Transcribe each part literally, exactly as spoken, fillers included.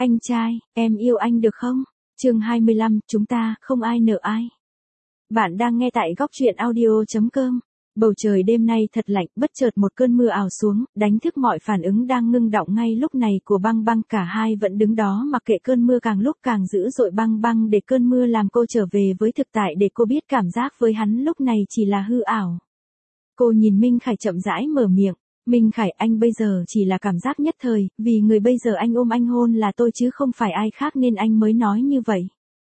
Anh trai, em yêu anh được không? Chương hai mươi lăm, chúng ta không ai nợ ai. Bạn đang nghe tại góc truyện audio chấm com. Bầu trời đêm nay thật lạnh, bất chợt một cơn mưa ảo xuống, đánh thức mọi phản ứng đang ngưng đọng ngay lúc này của Băng Băng. Cả hai vẫn đứng đó mặc kệ cơn mưa càng lúc càng dữ dội. Băng Băng để cơn mưa làm cô trở về với thực tại, để cô biết cảm giác với hắn lúc này chỉ là hư ảo. Cô nhìn Minh Khải chậm rãi mở miệng. Minh Khải, anh bây giờ chỉ là cảm giác nhất thời, vì người bây giờ anh ôm anh hôn là tôi chứ không phải ai khác nên anh mới nói như vậy.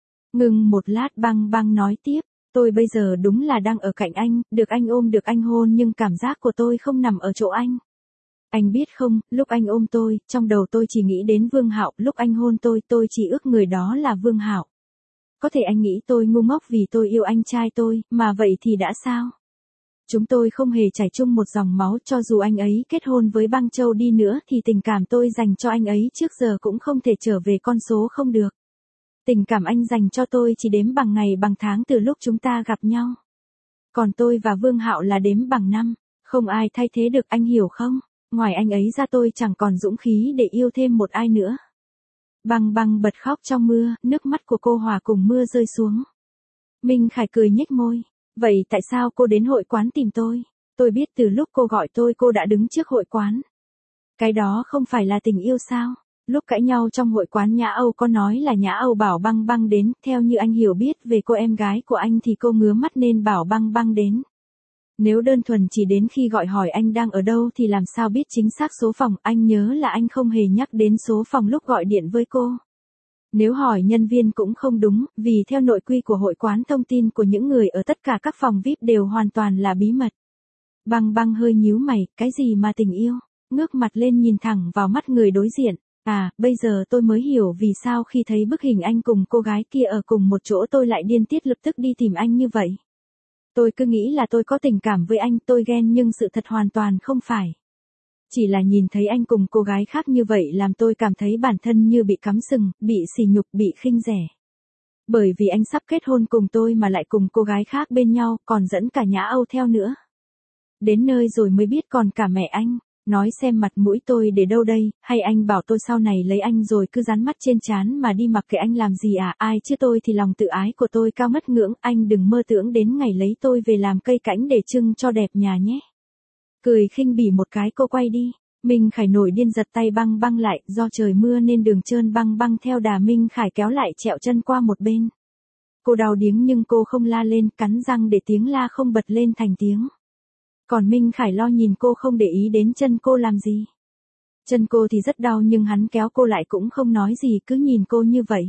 Ngừng một lát, Băng Băng nói tiếp. Tôi bây giờ đúng là đang ở cạnh anh, được anh ôm được anh hôn, nhưng cảm giác của tôi không nằm ở chỗ anh. Anh biết không, lúc anh ôm tôi, trong đầu tôi chỉ nghĩ đến Vương Hạo, lúc anh hôn tôi, tôi chỉ ước người đó là Vương Hạo. Có thể anh nghĩ tôi ngu ngốc vì tôi yêu anh trai tôi, mà vậy thì đã sao? Chúng tôi không hề chảy chung một dòng máu, cho dù anh ấy kết hôn với Băng Châu đi nữa thì tình cảm tôi dành cho anh ấy trước giờ cũng không thể trở về con số không được. Tình cảm anh dành cho tôi chỉ đếm bằng ngày bằng tháng từ lúc chúng ta gặp nhau. Còn tôi và Vương Hạo là đếm bằng năm, không ai thay thế được, anh hiểu không? Ngoài anh ấy ra tôi chẳng còn dũng khí để yêu thêm một ai nữa. Băng Băng bật khóc trong mưa, nước mắt của cô hòa cùng mưa rơi xuống. Minh Khải cười nhếch môi. Vậy tại sao cô đến hội quán tìm tôi? Tôi biết từ lúc cô gọi tôi cô đã đứng trước hội quán. Cái đó không phải là tình yêu sao? Lúc cãi nhau trong hội quán, Nhã Âu có nói là Nhã Âu bảo Băng Băng đến, theo như anh hiểu biết về cô em gái của anh thì cô ngứa mắt nên bảo Băng Băng đến. Nếu đơn thuần chỉ đến khi gọi hỏi anh đang ở đâu thì làm sao biết chính xác số phòng, anh nhớ là anh không hề nhắc đến số phòng lúc gọi điện với cô. Nếu hỏi nhân viên cũng không đúng, vì theo nội quy của hội quán thông tin của những người ở tất cả các phòng vi ai pi đều hoàn toàn là bí mật. Băng Băng hơi nhíu mày, cái gì mà tình yêu? Ngước mặt lên nhìn thẳng vào mắt người đối diện. À, bây giờ tôi mới hiểu vì sao khi thấy bức hình anh cùng cô gái kia ở cùng một chỗ tôi lại điên tiết lập tức đi tìm anh như vậy. Tôi cứ nghĩ là tôi có tình cảm với anh, tôi ghen, nhưng sự thật hoàn toàn không phải. Chỉ là nhìn thấy anh cùng cô gái khác như vậy làm tôi cảm thấy bản thân như bị cắm sừng, bị sỉ nhục, bị khinh rẻ. Bởi vì anh sắp kết hôn cùng tôi mà lại cùng cô gái khác bên nhau, còn dẫn cả Nhã Âu theo nữa. Đến nơi rồi mới biết còn cả mẹ anh. Nói xem mặt mũi tôi để đâu đây, hay anh bảo tôi sau này lấy anh rồi cứ dán mắt trên trán mà đi mặc kệ anh làm gì à? Ai chứ tôi thì lòng tự ái của tôi cao mất ngưỡng, anh đừng mơ tưởng đến ngày lấy tôi về làm cây cảnh để trưng cho đẹp nhà nhé. Cười khinh bỉ một cái cô quay đi. Minh Khải nổi điên giật tay Băng Băng lại, do trời mưa nên đường trơn, Băng Băng theo đà Minh Khải kéo lại trẹo chân qua một bên. Cô đau điếng nhưng cô không la lên, cắn răng để tiếng la không bật lên thành tiếng. Còn Minh Khải lo nhìn cô không để ý đến chân cô làm gì. Chân cô thì rất đau nhưng hắn kéo cô lại cũng không nói gì, cứ nhìn cô như vậy.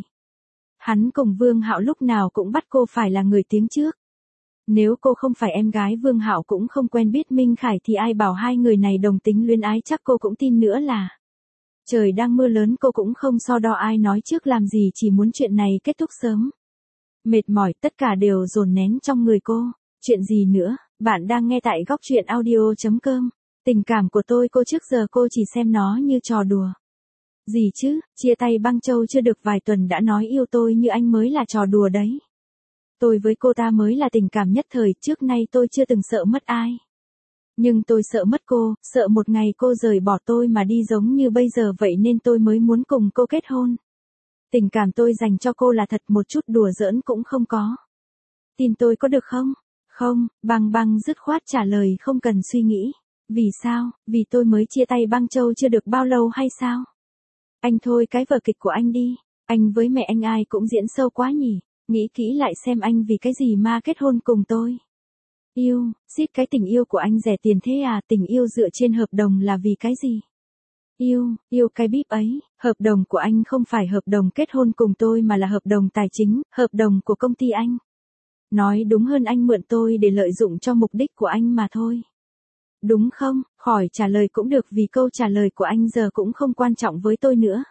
Hắn cùng Vương Hạo lúc nào cũng bắt cô phải là người tiếng trước. Nếu cô không phải em gái Vương Hạo cũng không quen biết Minh Khải thì ai bảo hai người này đồng tính luyến ái, chắc cô cũng tin nữa là. Trời đang mưa lớn cô cũng không so đo ai nói trước làm gì, chỉ muốn chuyện này kết thúc sớm. Mệt mỏi tất cả đều dồn nén trong người cô. Chuyện gì nữa? Bạn đang nghe tại góc truyện audio chấm com. Tình cảm của tôi cô trước giờ cô chỉ xem nó như trò đùa. Gì chứ, chia tay Băng Châu chưa được vài tuần đã nói yêu tôi như anh mới là trò đùa đấy. Tôi với cô ta mới là tình cảm nhất thời, trước nay tôi chưa từng sợ mất ai. Nhưng tôi sợ mất cô, sợ một ngày cô rời bỏ tôi mà đi giống như bây giờ vậy nên tôi mới muốn cùng cô kết hôn. Tình cảm tôi dành cho cô là thật, một chút đùa giỡn cũng không có. Tin tôi có được không? Không, Băng Băng dứt khoát trả lời không cần suy nghĩ. Vì sao? Vì tôi mới chia tay Băng Châu chưa được bao lâu hay sao? Anh thôi cái vở kịch của anh đi. Anh với mẹ anh ai cũng diễn sâu quá nhỉ. Nghĩ kỹ lại xem anh vì cái gì mà kết hôn cùng tôi. Yêu, xít cái tình yêu của anh rẻ tiền thế à? Tình yêu dựa trên hợp đồng là vì cái gì? Yêu, yêu cái bíp ấy. Hợp đồng của anh không phải hợp đồng kết hôn cùng tôi mà là hợp đồng tài chính, hợp đồng của công ty anh. Nói đúng hơn anh mượn tôi để lợi dụng cho mục đích của anh mà thôi. Đúng không? Khỏi trả lời cũng được vì câu trả lời của anh giờ cũng không quan trọng với tôi nữa.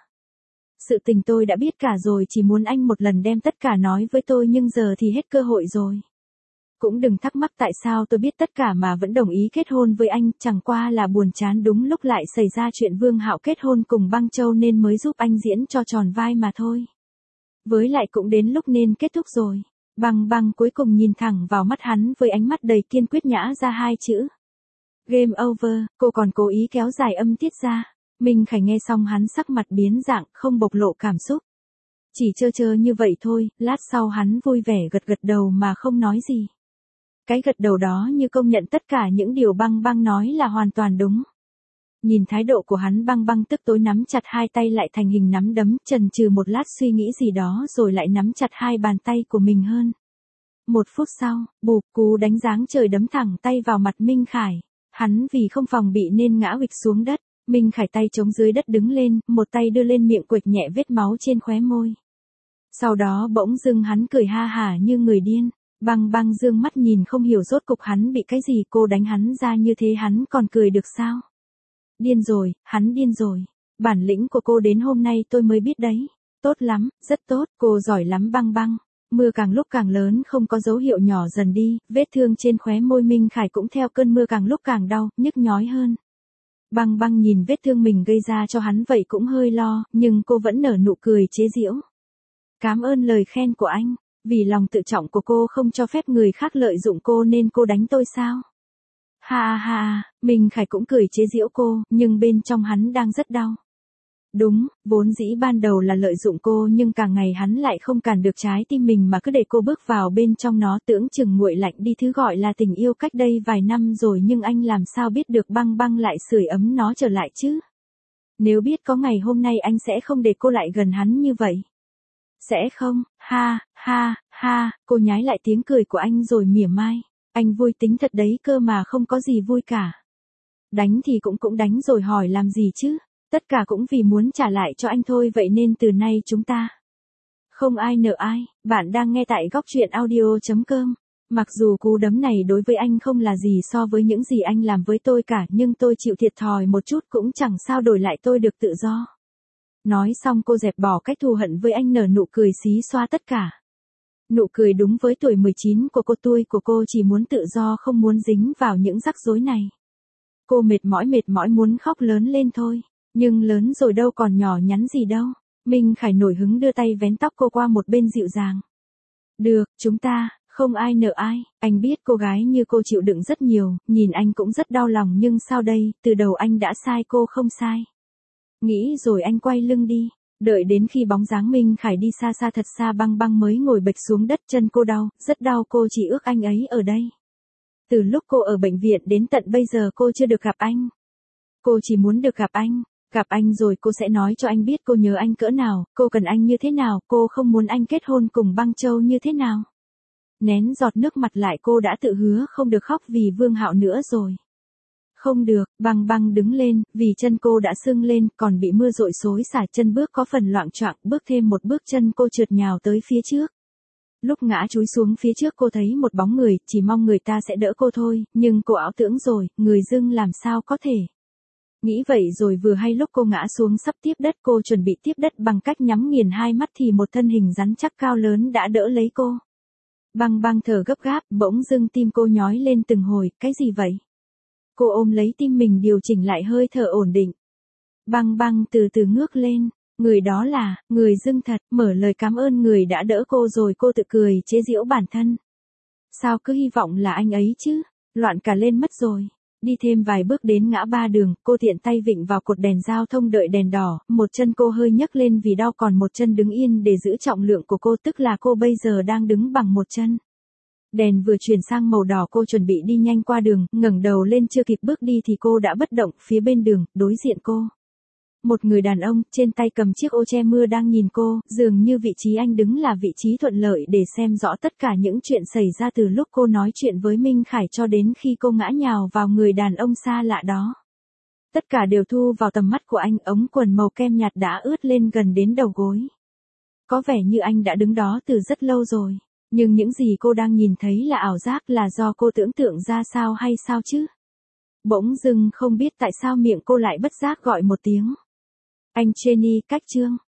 Sự tình tôi đã biết cả rồi, chỉ muốn anh một lần đem tất cả nói với tôi nhưng giờ thì hết cơ hội rồi. Cũng đừng thắc mắc tại sao tôi biết tất cả mà vẫn đồng ý kết hôn với anh, chẳng qua là buồn chán đúng lúc lại xảy ra chuyện Vương Hạo kết hôn cùng Băng Châu nên mới giúp anh diễn cho tròn vai mà thôi. Với lại cũng đến lúc nên kết thúc rồi. Băng Băng cuối cùng nhìn thẳng vào mắt hắn với ánh mắt đầy kiên quyết nhả ra hai chữ. Game over, cô còn cố ý kéo dài âm tiết ra. Minh Khải nghe xong hắn sắc mặt biến dạng, không bộc lộ cảm xúc. Chỉ chơ chơ như vậy thôi, lát sau hắn vui vẻ gật gật đầu mà không nói gì. Cái gật đầu đó như công nhận tất cả những điều Băng Băng nói là hoàn toàn đúng. Nhìn thái độ của hắn, Băng Băng tức tối nắm chặt hai tay lại thành hình nắm đấm, chần chừ một lát suy nghĩ gì đó rồi lại nắm chặt hai bàn tay của mình hơn. Một phút sau, bụp, cú đánh giáng trời đấm thẳng tay vào mặt Minh Khải. Hắn vì không phòng bị nên ngã huỵch xuống đất. Minh Khải tay chống dưới đất đứng lên, một tay đưa lên miệng quệt nhẹ vết máu trên khóe môi. Sau đó bỗng dưng hắn cười ha hả như người điên. Băng Băng dương mắt nhìn không hiểu rốt cục hắn bị cái gì, cô đánh hắn ra như thế hắn còn cười được sao? Điên rồi, hắn điên rồi. Bản lĩnh của cô đến hôm nay tôi mới biết đấy. Tốt lắm, rất tốt, cô giỏi lắm Băng Băng. Mưa càng lúc càng lớn, không có dấu hiệu nhỏ dần đi, vết thương trên khóe môi Minh Khải cũng theo cơn mưa càng lúc càng đau, nhức nhói hơn. Băng Băng nhìn vết thương mình gây ra cho hắn vậy cũng hơi lo, nhưng cô vẫn nở nụ cười chế giễu. Cảm ơn lời khen của anh, vì lòng tự trọng của cô không cho phép người khác lợi dụng cô nên cô đánh tôi sao? Ha ha, Minh Khải cũng cười chế giễu cô, nhưng bên trong hắn đang rất đau. Đúng, vốn dĩ ban đầu là lợi dụng cô nhưng càng ngày hắn lại không cản được trái tim mình mà cứ để cô bước vào bên trong nó, tưởng chừng nguội lạnh đi thứ gọi là tình yêu cách đây vài năm rồi, nhưng anh làm sao biết được Băng Băng lại sưởi ấm nó trở lại chứ? Nếu biết có ngày hôm nay anh sẽ không để cô lại gần hắn như vậy. Sẽ không, ha, ha, ha, cô nhái lại tiếng cười của anh rồi mỉa mai. Anh vui tính thật đấy cơ mà không có gì vui cả. Đánh thì cũng cũng đánh rồi hỏi làm gì chứ? Tất cả cũng vì muốn trả lại cho anh thôi, vậy nên từ nay chúng ta không ai nợ ai. Bạn đang nghe tại góc truyện audio chấm com. Mặc dù cú đấm này đối với anh không là gì so với những gì anh làm với tôi cả, nhưng tôi chịu thiệt thòi một chút cũng chẳng sao, đổi lại tôi được tự do. Nói xong cô dẹp bỏ cách thù hận với anh, nở nụ cười xí xoa tất cả. Nụ cười đúng với tuổi mười chín của cô, tuổi của cô chỉ muốn tự do, không muốn dính vào những rắc rối này. Cô mệt mỏi mệt mỏi muốn khóc lớn lên thôi. Nhưng lớn rồi đâu còn nhỏ nhắn gì đâu. Minh Khải nổi hứng đưa tay vén tóc cô qua một bên dịu dàng. Được, chúng ta, không ai nợ ai. Anh biết cô gái như cô chịu đựng rất nhiều, nhìn anh cũng rất đau lòng, nhưng sao đây, từ đầu anh đã sai, cô không sai. Nghĩ rồi anh quay lưng đi. Đợi đến khi bóng dáng Minh Khải đi xa xa thật xa, Băng Băng mới ngồi bệt xuống đất, chân cô đau, rất đau, cô chỉ ước anh ấy ở đây. Từ lúc cô ở bệnh viện đến tận bây giờ cô chưa được gặp anh. Cô chỉ muốn được gặp anh. Gặp anh rồi cô sẽ nói cho anh biết cô nhớ anh cỡ nào, cô cần anh như thế nào, cô không muốn anh kết hôn cùng Băng Châu như thế nào. Nén giọt nước mặt lại, cô đã tự hứa không được khóc vì Vương Hạo nữa rồi. Không được, Băng Băng đứng lên, vì chân cô đã sưng lên, còn bị mưa dội xối xả, chân bước có phần loạng choạng, bước thêm một bước chân cô trượt nhào tới phía trước. Lúc ngã chúi xuống phía trước cô thấy một bóng người, chỉ mong người ta sẽ đỡ cô thôi, nhưng cô ảo tưởng rồi, người dưng làm sao có thể. Nghĩ vậy rồi vừa hay lúc cô ngã xuống sắp tiếp đất, cô chuẩn bị tiếp đất bằng cách nhắm nghiền hai mắt thì một thân hình rắn chắc cao lớn đã đỡ lấy cô. Băng Băng thở gấp gáp, bỗng dưng tim cô nhói lên từng hồi, cái gì vậy? Cô ôm lấy tim mình điều chỉnh lại hơi thở ổn định. Băng Băng từ từ ngước lên, người đó là, người dưng thật, mở lời cảm ơn người đã đỡ cô rồi cô tự cười chế giễu bản thân. Sao cứ hy vọng là anh ấy chứ, loạn cả lên mất rồi. Đi thêm vài bước đến ngã ba đường, cô tiện tay vịn vào cột đèn giao thông đợi đèn đỏ, một chân cô hơi nhấc lên vì đau, còn một chân đứng yên để giữ trọng lượng của cô, tức là cô bây giờ đang đứng bằng một chân. Đèn vừa chuyển sang màu đỏ, cô chuẩn bị đi nhanh qua đường, ngẩng đầu lên chưa kịp bước đi thì cô đã bất động, phía bên đường, đối diện cô. Một người đàn ông, trên tay cầm chiếc ô che mưa đang nhìn cô, dường như vị trí anh đứng là vị trí thuận lợi để xem rõ tất cả những chuyện xảy ra từ lúc cô nói chuyện với Minh Khải cho đến khi cô ngã nhào vào người đàn ông xa lạ đó. Tất cả đều thu vào tầm mắt của anh, ống quần màu kem nhạt đã ướt lên gần đến đầu gối. Có vẻ như anh đã đứng đó từ rất lâu rồi, nhưng những gì cô đang nhìn thấy là ảo giác, là do cô tưởng tượng ra sao hay sao chứ? Bỗng dưng không biết tại sao miệng cô lại bất giác gọi một tiếng. Anh Jenny, cách chương.